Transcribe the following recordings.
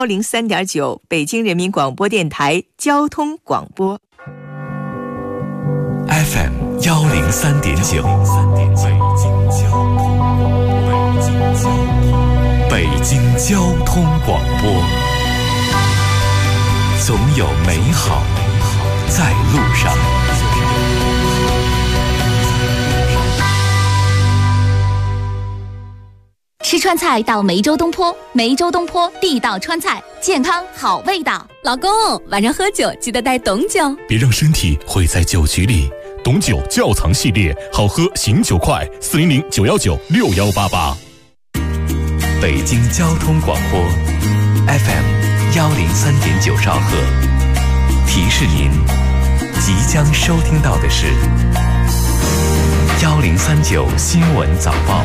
103.9北京人民广播电台交通广播 FM 103.9北京交通广播，总有美好在路上。 吃川菜到梅州东坡，梅州东坡地道川菜，健康好味道。 老公，晚上喝酒记得带董酒， 别让身体毁在酒局里。董酒窖藏系列，好喝醒酒快，400-919-6188。北京交通广播 FM 103.9兆赫，提示您即将收听到的是1039新闻早报。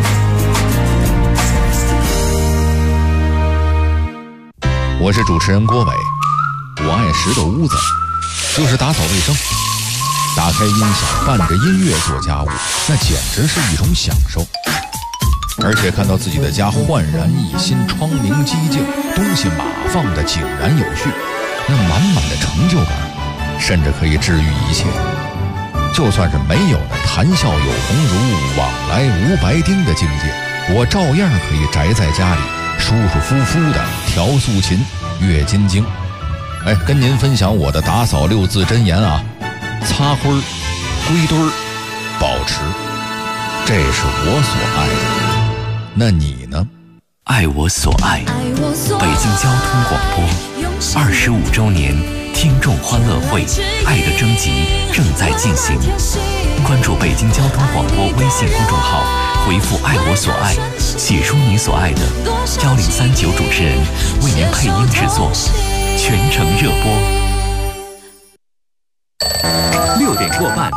我是主持人郭伟，我爱拾掇屋子，就是打扫卫生，打开音响，伴着音乐做家务，那简直是一种享受。而且看到自己的家焕然一新，窗明几净，东西码放得井然有序，那满满的成就感，甚至可以治愈一切。就算是没有了谈笑有鸿儒，往来无白丁的境界，我照样可以宅在家里，舒舒服服的调素琴，阅金经。跟您分享我的打扫6字真言啊：擦灰儿、归堆儿、保持，这是我所爱的。那你呢？ 爱我所爱，北京交通广播25周年听众欢乐会爱的征集正在进行，关注北京交通广播微信公众号，回复爱我所爱，写出你所爱的，1039主持人为您配音制作，全程热播。6点过半，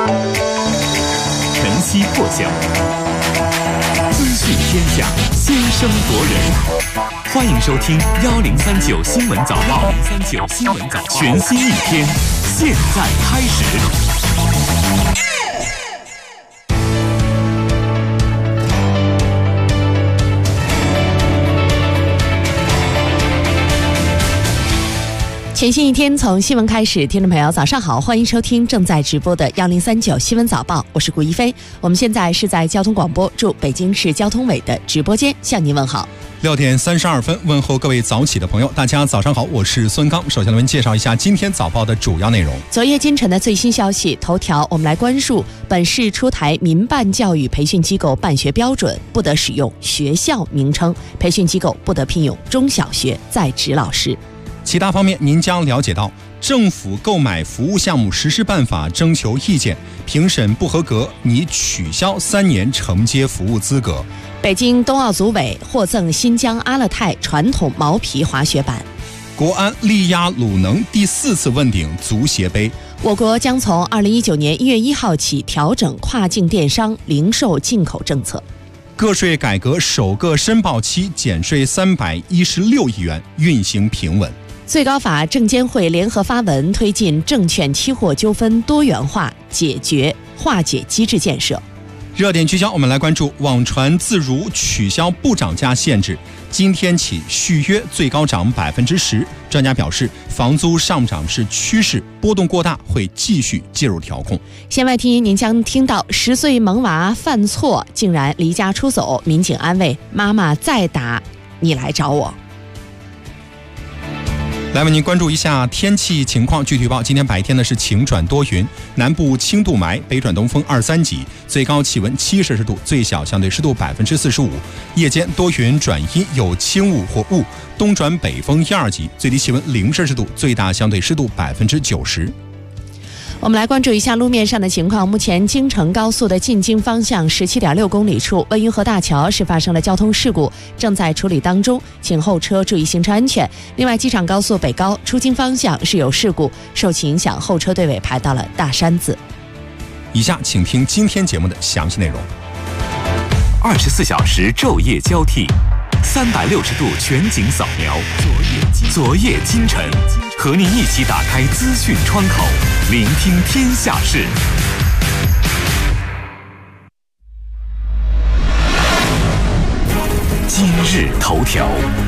晨曦破晓，资讯天下，先声夺人。欢迎收听1039新闻早报，1039新闻早报，全新一天，现在开始。 全新一天从新闻开始，听众朋友早上好，欢迎收听正在直播的1039新闻早报，我是顾一飞。我们现在是在交通广播驻北京市交通委的直播间向您问好。 6点32分，问候各位早起的朋友，大家早上好，我是孙刚。首先我们介绍一下今天早报的主要内容。 昨夜今晨的最新消息，头条我们来关注本市出台民办教育培训机构办学标准，不得使用学校名称，培训机构不得聘用中小学在职老师。 其他方面您将了解到，政府购买服务项目实施办法征求意见，评审不合格拟取消3年承接服务资格。 北京冬奥组委获赠新疆阿勒泰传统毛皮滑雪板。 国安力压鲁能第4次问鼎足协杯。 我国将从2019年1月1号起调整跨境电商零售进口政策。 个税改革首个申报期减税316亿元，运行平稳。 最高法证监会联合发文推进证券期货纠纷多元化化解机制建设。 热点聚焦，我们来关注网传自如取消不涨价限制，今天起续约最高涨10%。专家表示，房租上涨是趋势，波动过大会继续介入调控。 线外听您将听到10岁萌娃犯错竟然离家出走，民警安慰妈妈再打你来找我。 来为您关注一下天气情况。具体报，今天白天呢是晴转多云，南部轻度霾，北转东风2-3级，最高气温7摄氏度，最小相对湿度45%。夜间多云转阴，有轻雾或雾，东转北风1-2级，最低气温0摄氏度，最大相对湿度90%。 我们来关注一下路面上的情况。目前京承高速的进京方向17.6公里处温榆河大桥是发生了交通事故，正在处理当中，请后车注意行车安全。另外，机场高速北高出京方向是有事故，受其影响，后车队尾排到了大山子。 以下请听今天节目的详细内容。 24小时昼夜交替，360度全景扫描，昨夜今晨，和您一起打开资讯窗口，聆听天下事。今日日头条。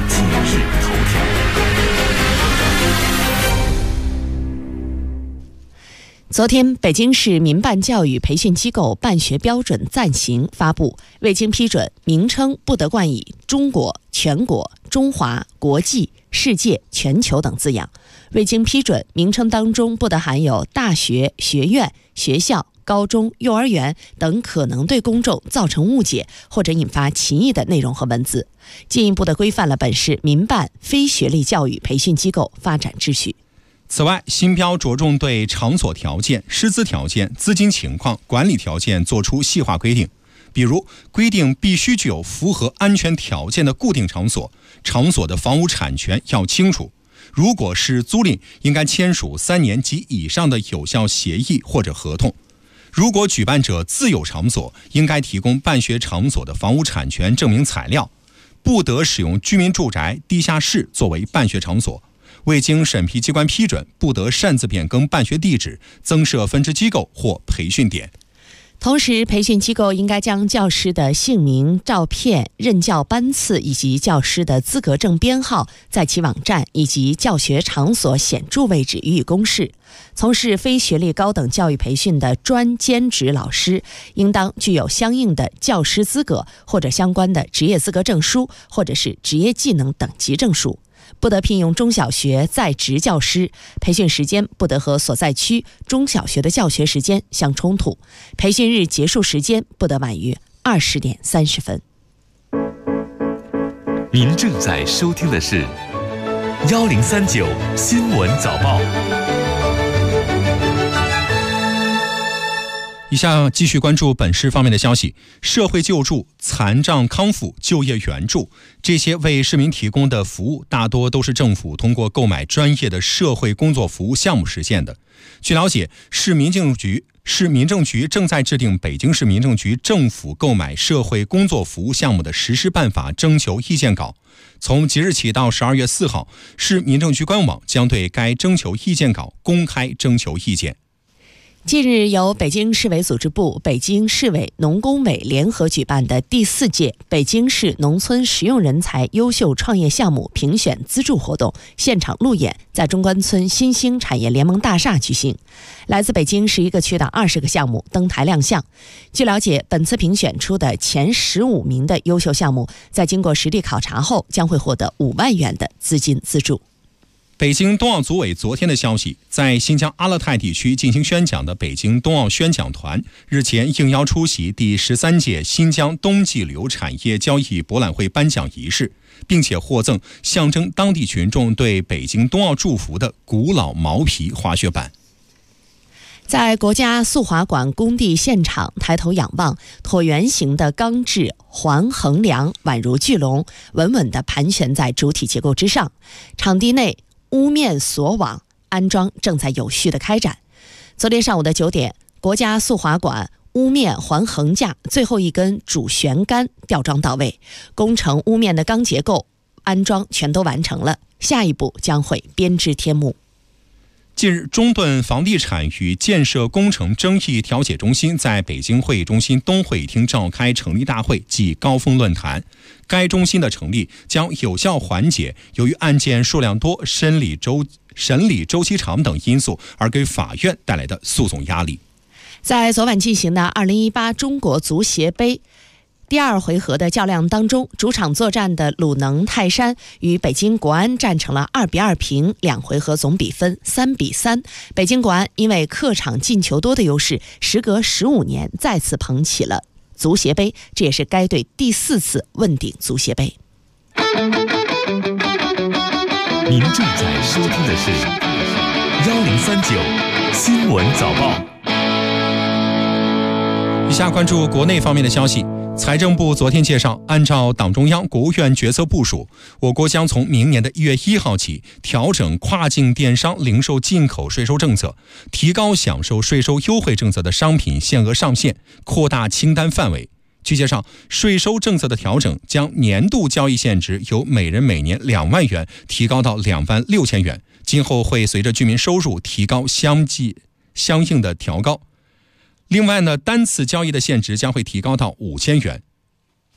昨天，北京市民办教育培训机构办学标准暂行发布，未经批准，名称不得冠以中国、全国、中华、国际、世界、全球等字样。未经批准，名称当中不得含有大学、学院、学校、高中、幼儿园等可能对公众造成误解或者引发歧义的内容和文字，进一步的规范了本市民办非学历教育培训机构发展秩序。 此外，新标着重对场所条件、师资条件、资金情况、管理条件作出细化规定，比如规定必须具有符合安全条件的固定场所，场所的房屋产权要清楚，如果是租赁，应该签署3年及以上的有效协议或者合同。如果举办者自有场所，应该提供办学场所的房屋产权证明材料，不得使用居民住宅、地下室作为办学场所。未经审批机关批准，不得擅自变更办学地址、增设分支机构或培训点。 同时，培训机构应该将教师的姓名、照片、任教班次以及教师的资格证编号在其网站以及教学场所显著位置予以公示。从事非学历高等教育培训的专兼职老师，应当具有相应的教师资格或者相关的职业资格证书或者是职业技能等级证书。不得聘用中小学在职教师，培训时间不得和所在区中小学的教学时间相冲突，培训日结束时间不得晚于20点30分。 您正在收听的是1039新闻早报。 以下继续关注本市方面的消息。社会救助、残障康复、就业援助，这些为市民提供的服务大多都是政府通过购买专业的社会工作服务项目实现的。据了解，市民政局正在制定北京市民政局政府购买社会工作服务项目的实施办法征求意见稿。从即日起到12月4号，市民政局官网将对该征求意见稿公开征求意见。 近日，由北京市委组织部、北京市委农工委联合举办的第4届北京市农村实用人才优秀创业项目评选资助活动现场路演在中关村新兴产业联盟大厦举行。来自北京11个区的20个项目登台亮相。据了解，本次评选出的前15名的优秀项目，在经过实地考察后，将会获得5万元的资金资助。 北京冬奥组委昨天的消息，在新疆阿勒泰地区进行宣讲的北京冬奥宣讲团日前应邀出席第13届新疆冬季旅游产业交易博览会颁奖仪式，并且获赠象征当地群众对北京冬奥祝福的古老毛皮滑雪板。 在国家速滑馆工地现场，抬头仰望，椭圆形的钢制环横梁宛如巨龙，稳稳地盘旋在主体结构之上。场地内屋面锁网安装正在有序的开展。昨天上午的9点，国家速滑馆屋面环横架最后一根主悬杆吊装到位，工程屋面的钢结构安装全都完成了，下一步将会编织天幕。 近日，中盾房地产与建设工程争议调解中心在北京会议中心东会议厅召开成立大会暨高峰论坛。该中心的成立将有效缓解由于案件数量多、审理周期长等因素而给法院带来的诉讼压力。 在昨晚进行的2018中国足协杯第2回合的较量当中，主场作战的鲁能泰山与北京国安战成了2比2平，2回合总比分3比3。北京国安因为客场进球多的优势，时隔15年再次捧起了足协杯，这也是该队第4次问鼎足协杯。 您正在收听的是1039新闻早报。 以下关注国内方面的消息。财政部昨天介绍，按照党中央、国务院决策部署，我国将从明年的1月1号起调整跨境电商零售进口税收政策，提高享受税收优惠政策的商品限额上限，扩大清单范围。据介绍，税收政策的调整将年度交易限值由每人每年2万元提高到2万6千元，今后会随着居民收入提高相应的调高。另外呢，单次交易的限值将会提高到5000元。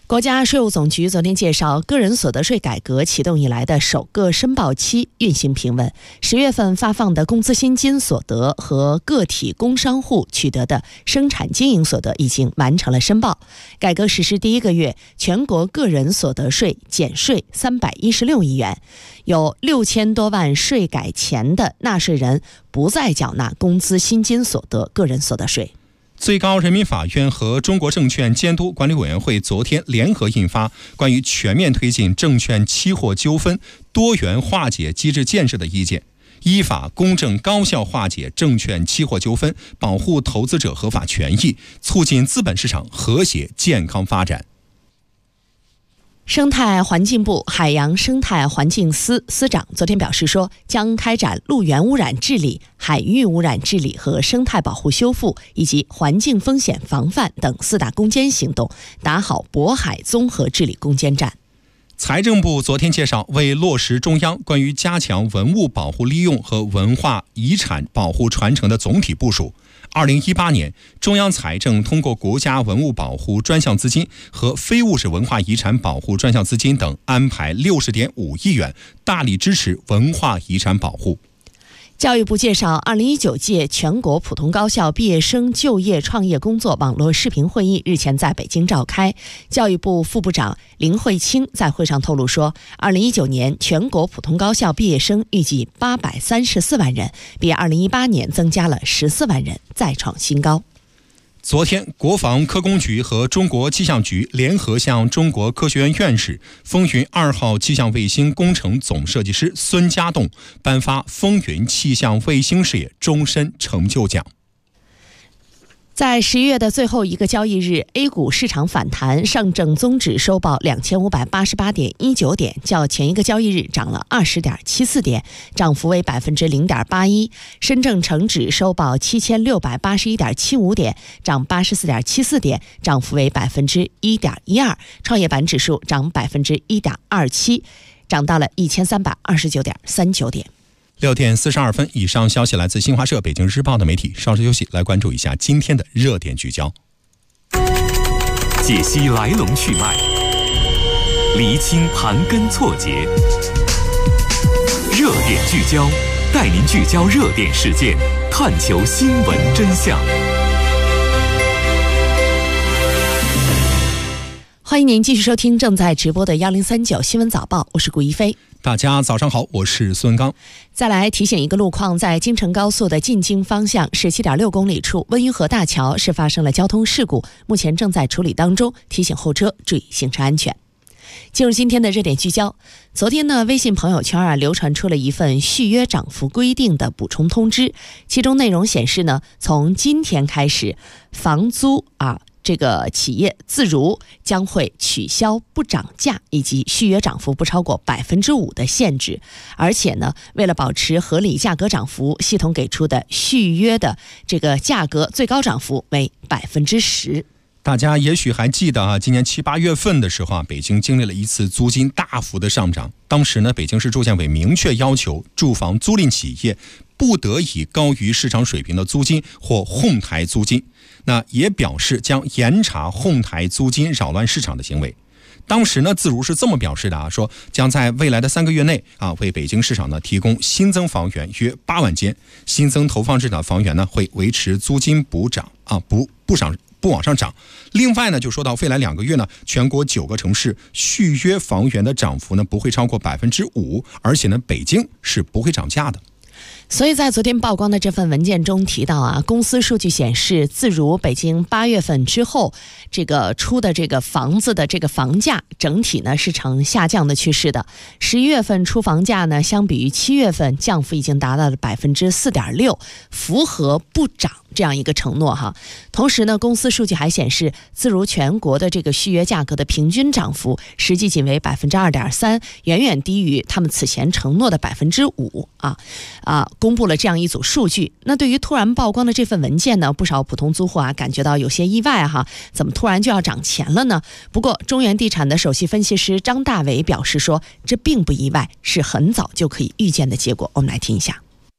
国家税务总局昨天介绍，个人所得税改革启动以来的首个申报期运行平稳。10月份发放的工资薪金所得和个体工商户取得的生产经营所得已经完成了申报。改革实施第一个月，全国个人所得税减税316亿元，有6000多万税改前的纳税人不再缴纳工资薪金所得个人所得税。 最高人民法院和中国证券监督管理委员会昨天联合印发关于全面推进证券期货纠纷多元化解机制建设的意见，依法公正高效化解证券期货纠纷，保护投资者合法权益，促进资本市场和谐健康发展。 生态环境部海洋生态环境司司长昨天表示说，将开展陆源污染治理、海域污染治理和生态保护修复以及环境风险防范等4大攻坚行动，打好渤海综合治理攻坚战。 财政部昨天介绍，为落实中央关于加强文物保护利用和文化遗产保护传承的总体部署，2018年，中央财政通过国家文物保护专项资金和非物质文化遗产保护专项资金等，安排60.5亿元，大力支持文化遗产保护。 教育部介绍，2019届全国普通高校毕业生就业创业工作网络视频会议日前在北京召开。教育部副部长林慧清在会上透露说，2019年全国普通高校毕业生预计834万人，比2018年增加了14万人，再创新高。 昨天，国防科工局和中国气象局联合向中国科学院院士、风云2号气象卫星工程总设计师孙家栋颁发风云气象卫星事业终身成就奖。在11月的最后一个交易日 ，A 股市场反弹，上证综指收报2588.19点，较前一个交易日涨了20.74点，涨幅为0.81%。深证成指收报7681.75点，涨84.74点，涨幅为1.12%。创业板指数涨1.27%，涨到了1329.39点。6点42分，以上消息来自新华社、北京日报的媒体。稍事休息，来关注一下今天的热点聚焦。解析来龙去脉，厘清盘根错节。热点聚焦，带您聚焦热点事件，探求新闻真相。欢迎您继续收听正在直播的1039新闻早报，我是顾一飞。大家早上好，我是孙刚。再来提醒一个路况，在京承高速的进京方向17.6公里处温榆河大桥是发生了交通事故，目前正在处理当中，提醒后车注意行车安全。进入今天的热点聚焦，昨天呢，微信朋友圈流传出了一份续约涨幅规定的补充通知，其中内容显示呢，从今天开始，房租这个企业自如将会取消不涨价以及续约涨幅不超过5%的限制，而且呢，为了保持合理价格涨幅，系统给出的续约的这个价格最高涨幅为10%。大家也许还记得今年7、8月份的时候北京经历了一次租金大幅的上涨。当时呢，北京市住建委明确要求住房租赁企业不得以高于市场水平的租金或哄抬租金。那也表示将严查哄抬租金扰乱市场的行为。当时呢，自如是这么表示的说将在未来的3个月内为北京市场呢提供新增房源约8万间，新增投放制的房源呢会维持租金不涨不往上涨。另外呢，就说到未来2个月呢，全国9个城市续约房源的涨幅呢不会超过5%，而且呢，北京是不会涨价的。所以在昨天曝光的这份文件中提到公司数据显示，自如北京8月份之后这个出的这个房子的这个房价整体呢是呈下降的趋势的。11月份出房价呢，相比于7月份降幅已经达到了4.6%，符合不涨这样一个承诺同时呢，公司数据还显示，自如全国的这个续约价格的平均涨幅实际仅为2.3%，远远低于他们此前承诺的5%公布了这样一组数据。那对于突然曝光的这份文件呢，不少普通租户感觉到有些意外怎么突然就要涨钱了呢？不过中原地产的首席分析师张大伟表示说，这并不意外，是很早就可以预见的结果。我们来听一下。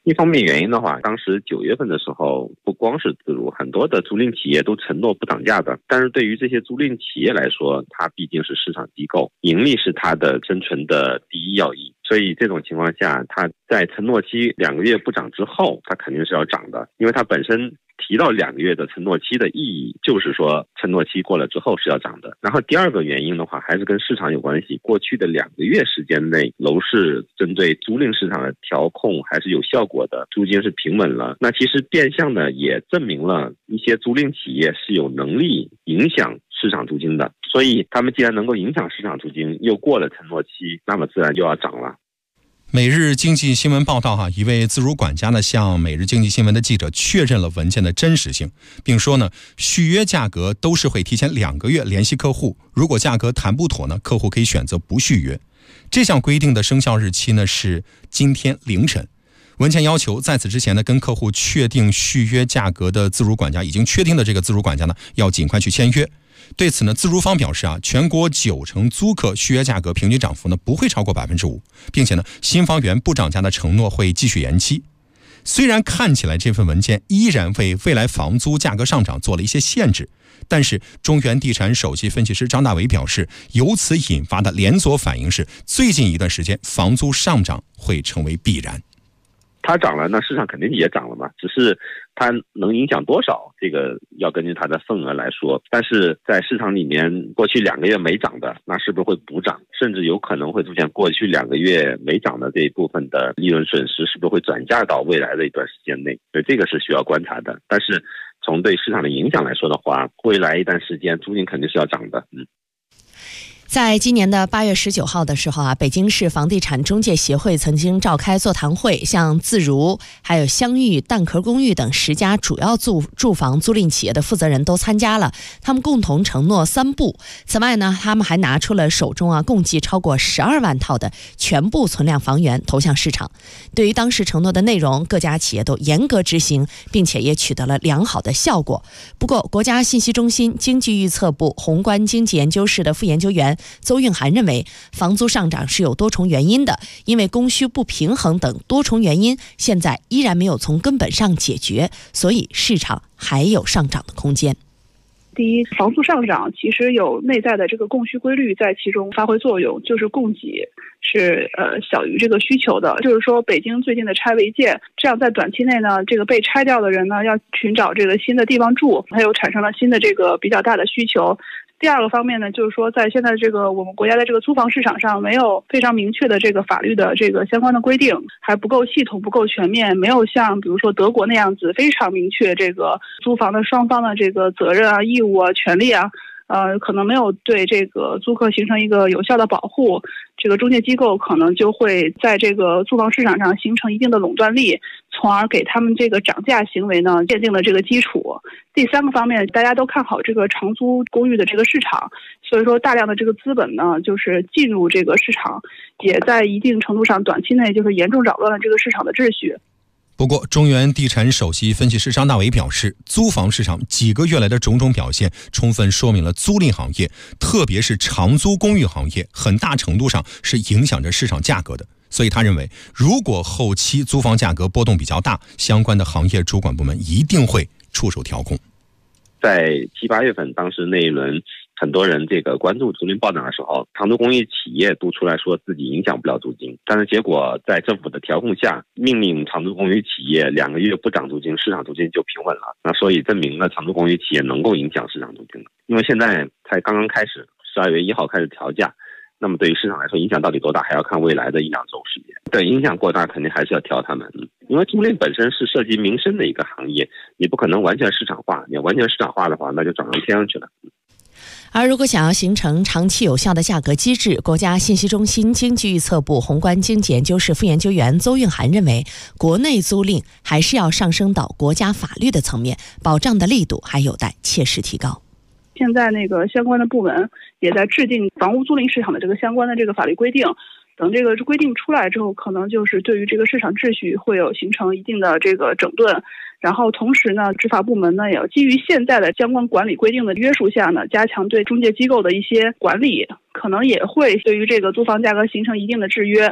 一方面原因的话，当时9月份的时候，不光是自如，很多的租赁企业都承诺不涨价的。但是对于这些租赁企业来说，它毕竟是市场机构，盈利是它的生存的第一要义。所以这种情况下，它在承诺期2个月不涨之后，它肯定是要涨的，因为它本身提到2个月的承诺期的意义，就是说承诺期过了之后是要涨的。然后第二个原因的话，还是跟市场有关系。过去的2个月时间内，楼市针对租赁市场的调控还是有效果的，租金是平稳了。那其实变相的也证明了一些租赁企业是有能力影响市场租金的，所以他们既然能够影响市场租金，又过了承诺期，那么自然就要涨了。 每日经济新闻报道一位自如管家呢向每日经济新闻的记者确认了文件的真实性，并说呢，续约价格都是会提前2个月联系客户，如果价格谈不妥呢，客户可以选择不续约。这项规定的生效日期呢是今天凌晨。文件要求在此之前呢，跟客户确定续约价格的自如管家，已经确定的这个自如管家呢，要尽快去签约。对此呢，自如方表示全国90%租客续约价格平均涨幅呢不会超过5%，并且呢，新房源不涨价的承诺会继续延期。虽然看起来这份文件依然为未来房租价格上涨做了一些限制，但是中原地产首席分析师张大伟表示，由此引发的连锁反应是，最近一段时间房租上涨会成为必然。 它涨了，那市场肯定也涨了嘛，只是它能影响多少，这个要根据它的份额来说。但是在市场里面，过去2个月没涨的，那是不是会补涨？甚至有可能会出现过去2个月没涨的这一部分的利润损失，是不是会转嫁到未来的一段时间内？所以这个是需要观察的。但是从对市场的影响来说的话，未来一段时间租金肯定是要涨的。 在今年的8月19号的时候北京市房地产中介协会曾经召开座谈会，向自如、还有香寓、蛋壳公寓等10家主要住房租赁企业的负责人都参加了，他们共同承诺3不。此外呢，他们还拿出了手中共计超过12万套的全部存量房源投向市场。对于当时承诺的内容，各家企业都严格执行，并且也取得了良好的效果。不过，国家信息中心经济预测部宏观经济研究室的副研究员邹运涵认为，房租上涨是有多重原因的，因为供需不平衡等多重原因现在依然没有从根本上解决，所以市场还有上涨的空间。 第一，房租上涨其实有内在的这个供需规律在其中发挥作用，就是供给是小于这个需求的。就是说，北京最近的拆违建，这样在短期内呢，这个被拆掉的人呢要寻找这个新的地方住，还有产生了新的这个比较大的需求。第二个方面呢，就是说在现在这个我们国家的这个租房市场上，没有非常明确的这个法律的这个相关的规定，还不够系统、不够全面，没有像比如说德国那样子非常明确这个租房的双方的这个责任义务权利可能没有对这个租客形成一个有效的保护，这个中介机构可能就会在这个租房市场上形成一定的垄断力，从而给他们这个涨价行为呢奠定了这个基础。第三个方面，大家都看好这个长租公寓的这个市场，所以说大量的这个资本呢就是进入这个市场，也在一定程度上短期内就是严重扰乱了这个市场的秩序。 不过，中原地产首席分析师张大伟表示，租房市场几个月来的种种表现，充分说明了租赁行业，特别是长租公寓行业，很大程度上是影响着市场价格的。所以他认为，如果后期租房价格波动比较大，相关的行业主管部门一定会出手调控。 在7、8月份，当时那一轮很多人这个关注租赁暴涨的时候，长租公寓企业都出来说自己影响不了租金，但是结果在政府的调控下，命令长租公寓企业2个月不涨租金，市场租金就平稳了。那所以证明了长租公寓企业能够影响市场租金的。因为现在才刚刚开始，12月1号开始调价，那么对于市场来说影响到底多大，还要看未来的1-2周时间。对，影响过大肯定还是要调他们，因为租赁本身是涉及民生的一个行业，你不可能完全市场化，你完全市场化的话，那就涨上天上去了。 而如果想要形成长期有效的价格机制，国家信息中心经济预测部宏观经济研究室副研究员邹运涵认为，国内租赁还是要上升到国家法律的层面，保障的力度还有待切实提高。 现在那个相关的部门也在制定房屋租赁市场的这个相关的这个法律规定，等这个规定出来之后，可能就是对于这个市场秩序会有形成一定的这个整顿。然后同时呢，执法部门呢也要基于现在的相关管理规定的约束下呢，加强对中介机构的一些管理，可能也会对于这个租房价格形成一定的制约。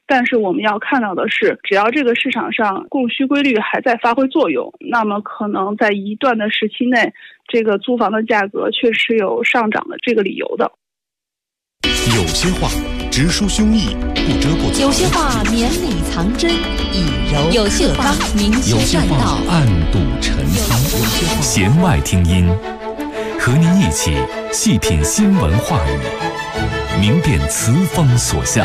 但是我们要看到的是，只要这个市场上供需规律还在发挥作用，那么可能在一段的时期内，这个租房的价格确实有上涨的这个理由的。 有些话直抒胸臆，不遮不藏； 有些话绵里藏针，以柔有些话明修栈道， 暗度陈仓。弦外听音，和您一起细品新闻话语，明辨词风所向。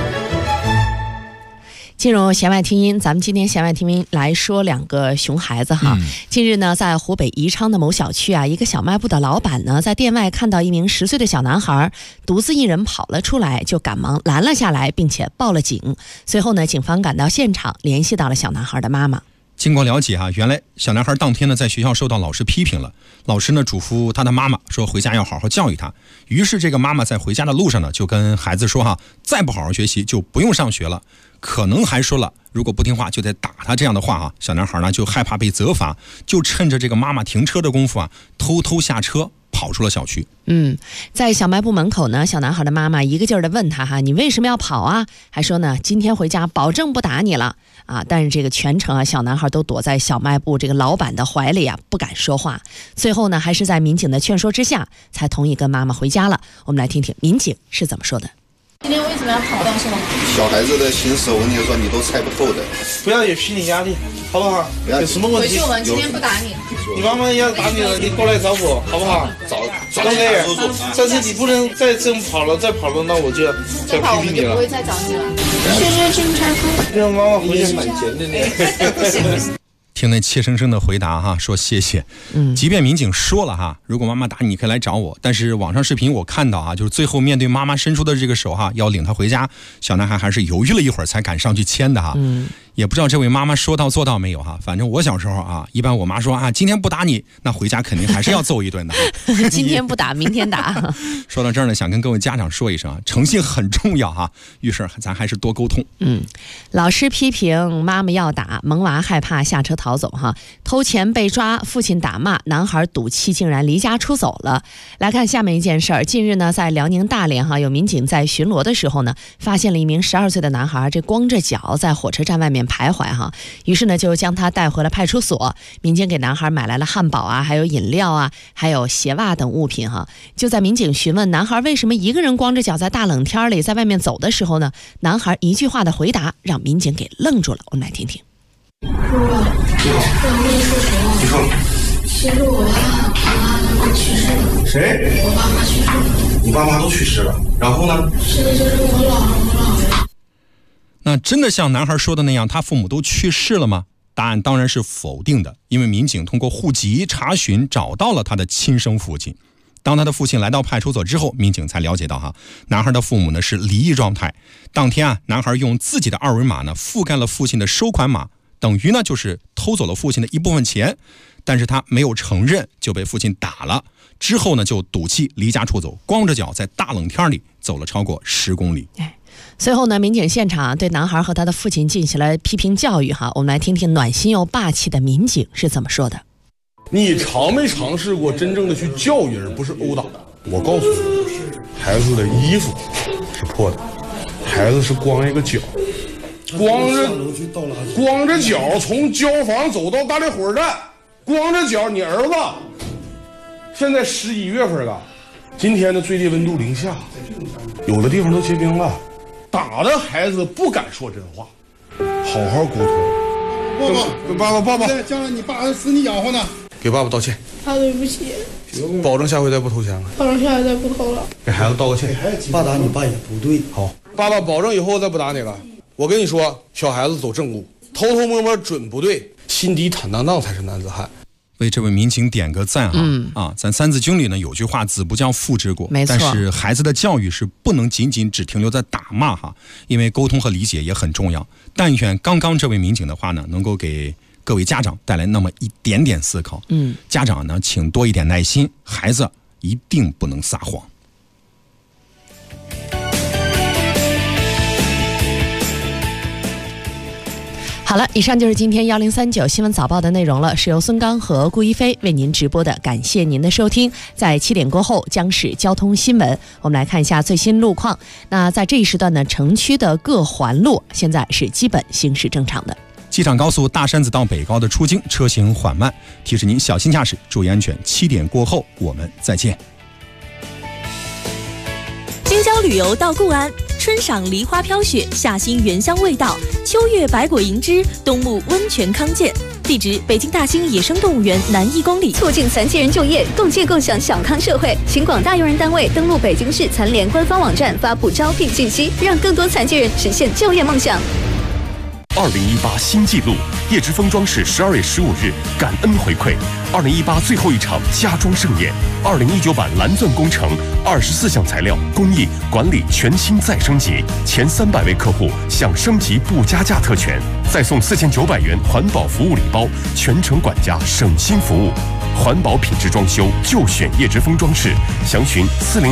进入弦外听音，咱们今天弦外听音来说两个熊孩子哈。近日呢，在湖北宜昌的某小区啊，一个小卖部的老板呢，在店外看到一名10岁的小男孩独自一人跑了出来，就赶忙拦了下来，并且报了警。随后呢，警方赶到现场，联系到了小男孩的妈妈。 经过了解啊，原来小男孩当天呢在学校受到老师批评了，老师呢嘱咐他的妈妈说回家要好好教育他。于是这个妈妈在回家的路上呢，就跟孩子说再不好好学习就不用上学了，可能还说了如果不听话就得打他这样的话小男孩呢就害怕被责罚，就趁着这个妈妈停车的功夫偷偷下车跑出了小区。 在小卖部门口呢，小男孩的妈妈一个劲儿的问他你为什么要跑啊？还说呢今天回家保证不打你了啊！但是这个全程小男孩都躲在小卖部这个老板的怀里不敢说话。最后呢，还是在民警的劝说之下，才同意跟妈妈回家了。我们来听听民警是怎么说的。 今天为什么要跑到是吧？ 小孩子的心思，我跟你说，你都猜不透的。 不要有心理压力，好不好？有什么问题？回去我们今天不打你。你妈妈要打你了，你过来找我，好不好？找东北，但是你不能再这么跑了，再跑了，那我就要批评你了。不会再找你了。谢谢警察叔。让妈妈回去蛮闲的呢。 听那怯生生的回答说谢谢。即便民警说了如果妈妈打你可以来找我，但是网上视频我看到就是最后面对妈妈伸出的这个手要领她回家，小男孩还是犹豫了一会儿才敢上去牵的也不知道这位妈妈说到做到没有反正我小时候一般我妈说今天不打你，那回家肯定还是要揍一顿的今天不打明天打说到这儿呢，想跟各位家长说一声诚信很重要遇事咱还是多沟通。 老师批评妈妈要打，萌娃害怕下车逃走偷钱被抓，父亲打骂，男孩赌气竟然离家出走了。来看下面一件事儿。近日呢，在辽宁大连有民警在巡逻的时候呢，发现了一名12岁的男孩这光着脚在火车站外面徘徊于是呢就将他带回了派出所。民警给男孩买来了汉堡还有饮料还有鞋袜等物品就在民警询问男孩为什么一个人光着脚在大冷天里在外面走的时候呢，男孩一句话的回答让民警给愣住了。我们来听听。 其实我爸妈去世了。 谁？ 我爸妈去世了。 你爸妈都去世了，然后呢？ 现在就是我姥姥。 那真的像男孩说的那样，他父母都去世了吗？答案当然是否定的，因为民警通过户籍查询找到了他的亲生父亲。当他的父亲来到派出所之后，民警才了解到男孩的父母呢是离异状态。当天男孩用自己的2维码呢覆盖了父亲的收款码，等于呢就是偷走了父亲的一部分钱，但是他没有承认，就被父亲打了。之后呢就赌气离家出走，光着脚在大冷天里走了超过10公里。 随后呢，民警现场对男孩和他的父亲进行了批评教育我们来听听暖心又霸气的民警是怎么说的。 你尝没尝试过真正的去教育人，不是殴打？我告诉你，孩子的衣服是破的，孩子是光一个脚，光着脚从交房走到大连火车站，光着脚。你儿子现在11月份了，今天的最低温度0下，有的地方都结冰了。打的孩子不敢说真话，好好沟通。爸爸， 将来你爸死你养活呢。 给爸爸道歉。 对不起。 保证下回再不偷钱了。 保证下回再不偷了。 给孩子道个歉。 爸打你爸也不对。 好，爸爸保证以后再不打你了。我跟你说，小孩子走正路，偷偷摸摸准不对，心底坦荡荡才是男子汉。 为这位民警点个赞咱三字经里呢有句话，子不教父之过。 没错。 但是孩子的教育是不能仅仅只停留在打骂因为沟通和理解也很重要。但愿刚刚这位民警的话呢，能够给各位家长带来那么一点点思考。家长呢，请多一点耐心，孩子一定不能撒谎。 好了，以上就是今天1039新闻早报的内容了，是由孙刚和顾一飞为您直播的，感谢您的收听。在7点过后将是交通新闻，我们来看一下最新路况。那在这一时段呢，城区的各环路现在是基本行驶正常的。 机场高速大山子到北高的出京车行缓慢，提示您小心驾驶，注意安全。7点过后我们再见。 京郊旅游到固安，春赏梨花飘雪，夏欣原香味道，秋月百果盈枝，冬沐温泉康健。地址：北京大兴野生动物园南1公里。 促进残疾人就业，共建共享小康社会，请广大用人单位登录北京市残联官方网站发布招聘信息，让更多残疾人实现就业梦想。 2018新纪录，叶之峰装饰12月15日感恩回馈，2018最后一场家装盛宴，2019版蓝钻工程24项材料工艺管理全新再升级，前300位客户享升级不加价特权，再送4900元环保服务礼包，全程管家省心服务。环保品质装修就选叶之峰装饰，详询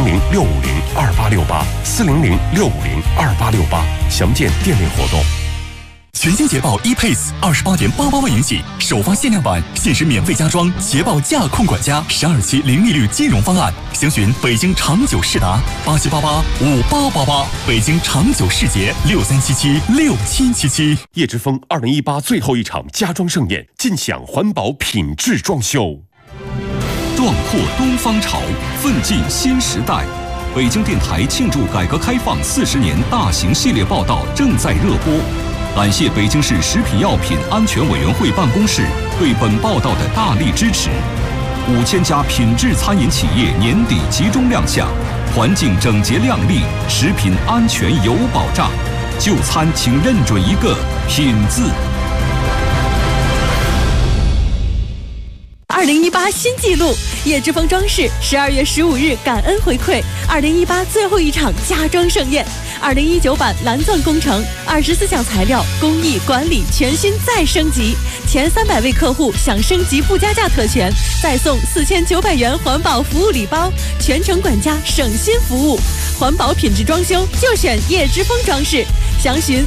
400-650-2868，400-650-2868，详见店内活动。 全新捷豹 ePace28.88万元起，首发限量版，限时免费加装捷豹驾控管家12期零利率金融方案，详询北京长久世达87885888，北京长久世捷63776777。 叶之峰2018最后一场家装盛宴，尽享环保品质装修。 壮阔东方潮，奋进新时代。北京电台庆祝改革开放40年大型系列报道正在热播。感谢北京市食品药品安全委员会办公室对本报道的大力支持。5000家品质餐饮企业年底集中亮相，环境整洁亮丽，食品安全有保障。就餐请认准一个品字。 2018新纪录，叶之峰装饰12月15日感恩回馈，2018最后一场家装盛宴，2019版蓝钻工程24项材料工艺管理全新再升级，前300位客户享升级不加价特权，再送4900元环保服务礼包，全程管家省心服务。环保品质装修就选叶之峰装饰，详询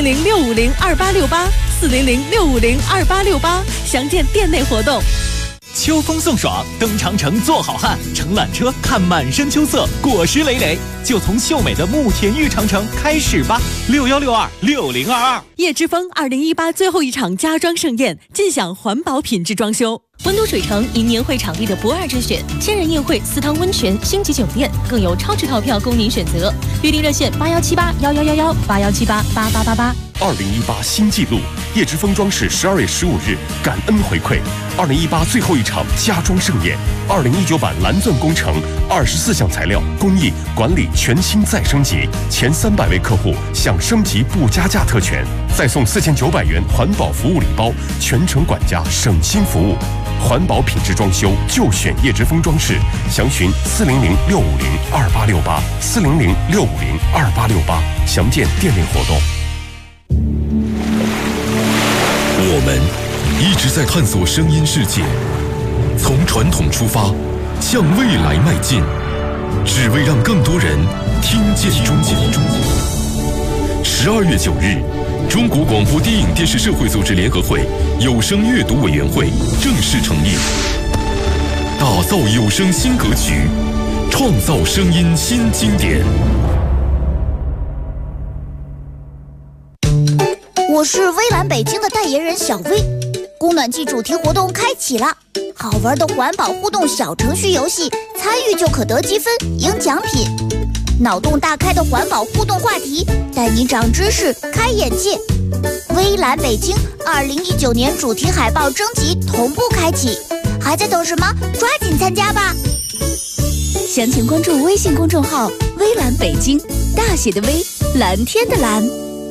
400-650-2868，400-650-2868，详见店内活动。 秋风送爽，登长城做好汉，乘缆车看满身秋色，果实累累，就从秀美的慕田峪长城开始吧。61626022。 叶之峰2018最后一场家装盛宴，尽享环保品质装修。温都水城迎年会场地的不二之选，千人宴会、4汤温泉、星级酒店，更有超值套票供您选择。预订热线81781111，81788888。 2018新纪录，叶之峰装饰12月15日感恩回馈，2018最后一场家装盛宴，2019版蓝钻工程24项材料工艺管理全新再升级，前300位客户享升级不加价特权，再送4900元环保服务礼包，全程管家省心服务。环保品质装修就选叶之峰装饰，详询400-650-2868，400-650-2868，详见店内活动。 我们一直在探索声音世界，从传统出发，向未来迈进，只为让更多人听见中国。12月9日，中国广播电影电视社会组织联合会有声阅读委员会正式成立，打造有声新格局，创造声音新经典。 我是微蓝北京的代言人小薇，供暖季主题活动开启了，好玩的环保互动小程序游戏，参与就可得积分赢奖品，脑洞大开的环保互动话题，带你长知识开眼界。微蓝北京2019年主题海报征集同步开启，还在等什么？抓紧参加吧！ 详情关注微信公众号微蓝北京，大写的微，蓝天的蓝。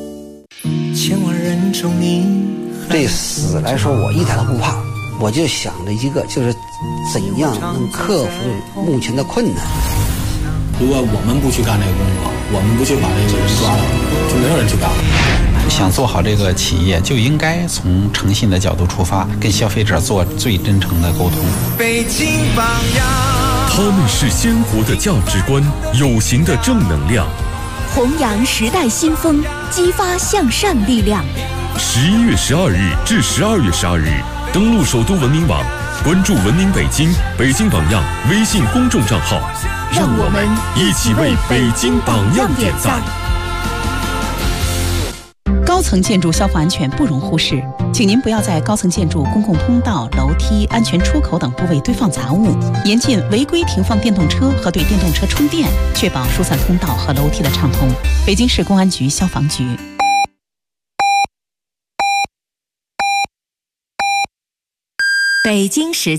对死来说我一点都不怕，我就想着一个，就是怎样能克服目前的困难。 如果我们不去干这个工作，我们不去把这个人抓了，就没有人去干了。 想做好这个企业，就应该从诚信的角度出发，跟消费者做最真诚的沟通。 北京榜样， 他们是鲜活的价值观，有形的正能量， 弘扬时代新风，激发向善力量。 11月12日至12月12日，登录首都文明网，关注文明北京、北京榜样微信公众账号，让我们一起为北京榜样点赞。 高层建筑消防安全不容忽视，请您不要在高层建筑公共通道、楼梯、安全出口等部位堆放杂物，严禁违规停放电动车和对电动车充电，确保疏散通道和楼梯的畅通。北京市公安局消防局。 北京时间。